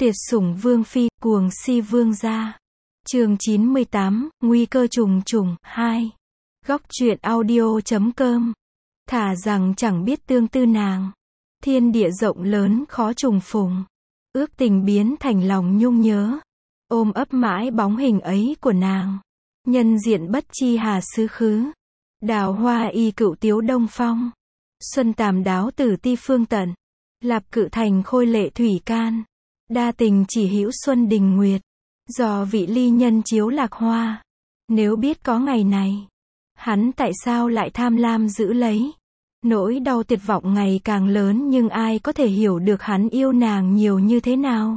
Tuyệt sủng vương phi, cuồng si vương gia. Chương 98, nguy cơ trùng trùng, 2. Góc truyện audio.com. Thà rằng chẳng biết tương tư nàng. Thiên địa rộng lớn khó trùng phùng. Ước tình biến thành lòng nhung nhớ. Ôm ấp mãi bóng hình ấy của nàng. Nhân diện bất chi hà xứ khứ. Đào hoa y cựu tiếu đông phong. Xuân tàm đáo tử ti phương tận. Lạp cự thành khôi lệ thủy can. Đa tình chỉ hữu xuân đình nguyệt. Do vị ly nhân chiếu lạc hoa. Nếu biết có ngày này, hắn tại sao lại tham lam giữ lấy. Nỗi đau tuyệt vọng ngày càng lớn, nhưng ai có thể hiểu được hắn yêu nàng nhiều như thế nào?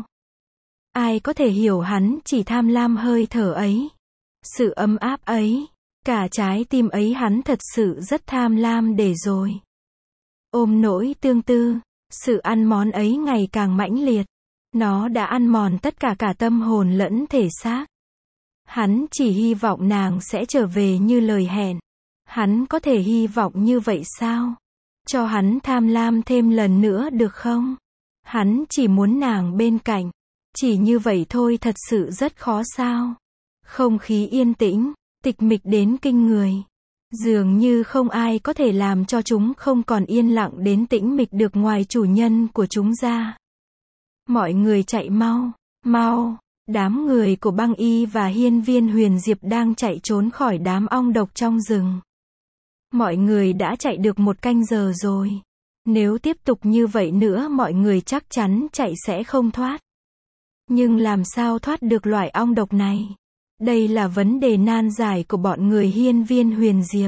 Ai có thể hiểu hắn chỉ tham lam hơi thở ấy, sự ấm áp ấy, cả trái tim ấy hắn thật sự rất tham lam để rồi. Ôm nỗi tương tư, sự ăn mòn ấy ngày càng mãnh liệt. Nó đã ăn mòn tất cả tâm hồn lẫn thể xác. Hắn chỉ hy vọng nàng sẽ trở về như lời hẹn. Hắn có thể hy vọng như vậy sao? Cho hắn tham lam thêm lần nữa được không? Hắn chỉ muốn nàng bên cạnh. Chỉ như vậy thôi, thật sự rất khó sao? Không khí yên tĩnh, tịch mịch đến kinh người. Dường như không ai có thể làm cho chúng không còn yên lặng đến tĩnh mịch được ngoài chủ nhân của chúng ra. Mọi người chạy mau, mau. Đám người của Băng Y và Hiên Viên Huyền Diệp đang chạy trốn khỏi đám ong độc trong rừng. Mọi người đã chạy được 1 canh giờ rồi. Nếu tiếp tục như vậy nữa, mọi người chắc chắn chạy sẽ không thoát. Nhưng làm sao thoát được loại ong độc này? Đây là vấn đề nan giải của bọn người Hiên Viên Huyền Diệp.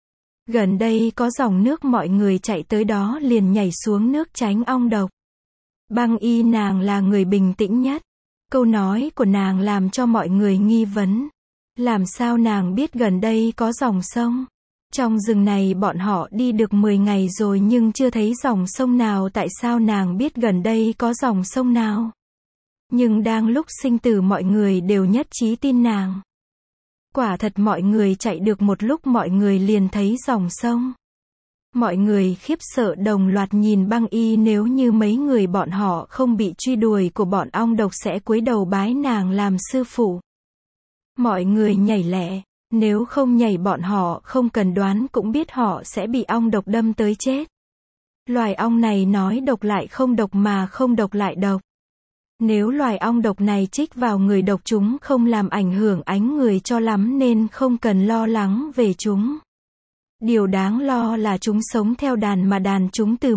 Gần đây có dòng nước, mọi người chạy tới đó liền nhảy xuống nước tránh ong độc. Băng Y nàng là người bình tĩnh nhất. Câu nói của nàng làm cho mọi người nghi vấn. Làm sao nàng biết gần đây có dòng sông? Trong rừng này bọn họ đi được 10 ngày rồi nhưng chưa thấy dòng sông nào. Tại sao nàng biết gần đây có dòng sông nào? Nhưng đang lúc sinh tử mọi người đều nhất trí tin nàng. Quả thật mọi người chạy được một lúc mọi người liền thấy dòng sông. Mọi người khiếp sợ đồng loạt nhìn Băng Y, nếu như mấy người bọn họ không bị truy đuổi của bọn ong độc sẽ cúi đầu bái nàng làm sư phụ. Mọi người nhảy lẹ, nếu không nhảy bọn họ không cần đoán cũng biết họ sẽ bị ong độc đâm tới chết. Loài ong này nói độc lại không độc mà không độc lại độc. Nếu loài ong độc này chích vào người độc chúng không làm ảnh hưởng ánh người cho lắm nên không cần lo lắng về chúng. Điều đáng lo là chúng sống theo đàn mà đàn chúng từ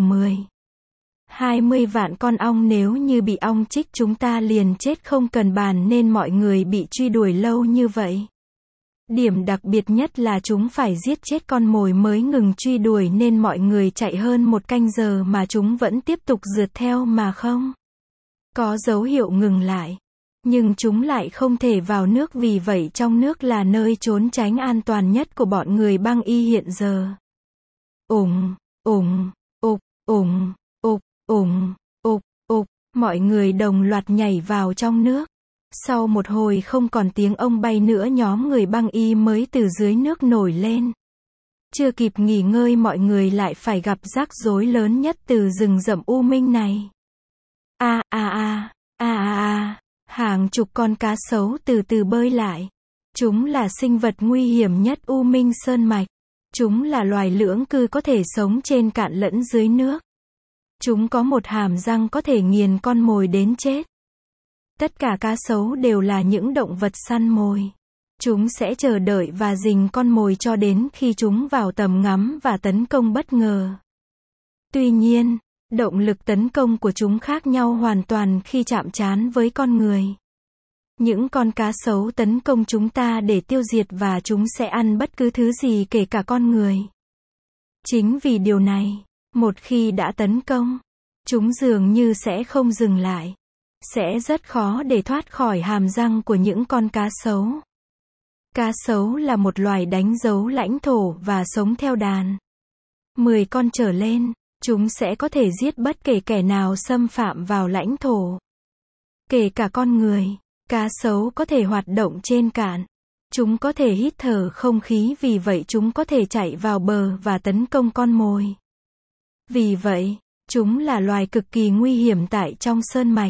10-20 vạn con ong, nếu như bị ong chích chúng ta liền chết không cần bàn, nên mọi người bị truy đuổi lâu như vậy. Điểm đặc biệt nhất là chúng phải giết chết con mồi mới ngừng truy đuổi, nên mọi người chạy hơn 1 canh giờ mà chúng vẫn tiếp tục rượt theo mà không có dấu hiệu ngừng lại. Nhưng chúng lại không thể vào nước, vì vậy trong nước là nơi trốn tránh an toàn nhất của bọn người Băng Y hiện giờ. Ủng, ủng, ục, ủng, ục, ủng, ục, ục, mọi người đồng loạt nhảy vào trong nước. Sau một hồi không còn tiếng ong bay nữa, nhóm người Băng Y mới từ dưới nước nổi lên. Chưa kịp nghỉ ngơi mọi người lại phải gặp rắc rối lớn nhất từ rừng rậm u minh này. Hàng chục con cá sấu từ từ bơi lại. Chúng là sinh vật nguy hiểm nhất U Minh Sơn Mạch. Chúng là loài lưỡng cư có thể sống trên cạn lẫn dưới nước. Chúng có một hàm răng có thể nghiền con mồi đến chết. Tất cả cá sấu đều là những động vật săn mồi. Chúng sẽ chờ đợi và rình con mồi cho đến khi chúng vào tầm ngắm và tấn công bất ngờ. Tuy nhiên, động lực tấn công của chúng khác nhau hoàn toàn khi chạm trán với con người. Những con cá sấu tấn công chúng ta để tiêu diệt và chúng sẽ ăn bất cứ thứ gì kể cả con người. Chính vì điều này, một khi đã tấn công, chúng dường như sẽ không dừng lại. Sẽ rất khó để thoát khỏi hàm răng của những con cá sấu. Cá sấu là một loài đánh dấu lãnh thổ và sống theo đàn. 10 con trở lên. Chúng sẽ có thể giết bất kể kẻ nào xâm phạm vào lãnh thổ. Kể cả con người, cá sấu có thể hoạt động trên cạn. Chúng có thể hít thở không khí, vì vậy chúng có thể chạy vào bờ và tấn công con mồi. Vì vậy, chúng là loài cực kỳ nguy hiểm tại trong sơn mạch.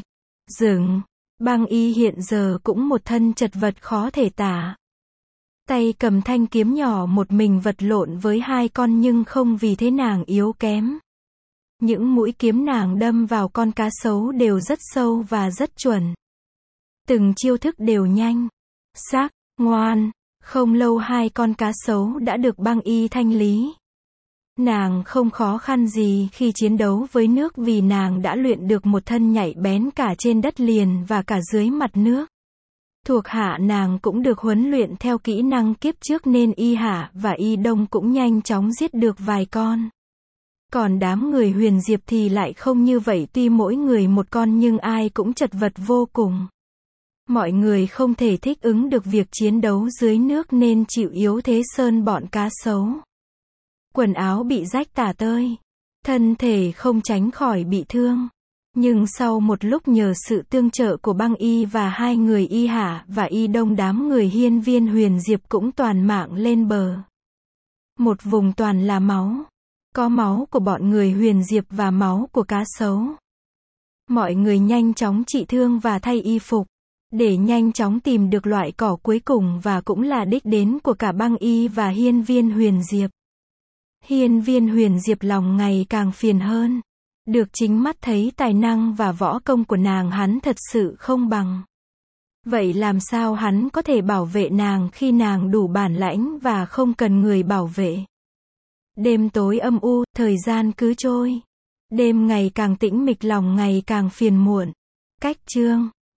Dừng. Băng Y hiện giờ cũng một thân chật vật khó thể tả. Tay cầm thanh kiếm nhỏ một mình vật lộn với hai con nhưng không vì thế nàng yếu kém. Những mũi kiếm nàng đâm vào con cá sấu đều rất sâu và rất chuẩn. Từng chiêu thức đều nhanh, sắc, ngoan. Không lâu hai con cá sấu đã được Băng Y thanh lý. Nàng không khó khăn gì khi chiến đấu với nước vì nàng đã luyện được một thân nhạy bén cả trên đất liền và cả dưới mặt nước. Thuộc hạ nàng cũng được huấn luyện theo kỹ năng kiếp trước nên Y Hạ và Y Đông cũng nhanh chóng giết được vài con. Còn đám người Huyền Diệp thì lại không như vậy, tuy mỗi người một con nhưng ai cũng chật vật vô cùng. Mọi người không thể thích ứng được việc chiến đấu dưới nước nên chịu yếu thế sơn bọn cá sấu. Quần áo bị rách tả tơi, thân thể không tránh khỏi bị thương. Nhưng sau một lúc nhờ sự tương trợ của Băng Y và hai người Y Hạ và Y Đông, đám người hiên viên Huyền Diệp cũng toàn mạng lên bờ. Một vùng toàn là máu. Có máu của bọn người Huyền Diệp và máu của cá sấu. Mọi người nhanh chóng trị thương và thay y phục, để nhanh chóng tìm được loại cỏ cuối cùng và cũng là đích đến của cả Băng Y và hiên viên Huyền Diệp. Hiên viên Huyền Diệp lòng ngày càng phiền hơn. Được chính mắt thấy tài năng và võ công của nàng hắn thật sự không bằng. Vậy làm sao hắn có thể bảo vệ nàng khi nàng đủ bản lãnh và không cần người bảo vệ? Đêm tối âm u, thời gian cứ trôi. Đêm ngày càng tĩnh mịch, lòng ngày càng phiền muộn. Cách chương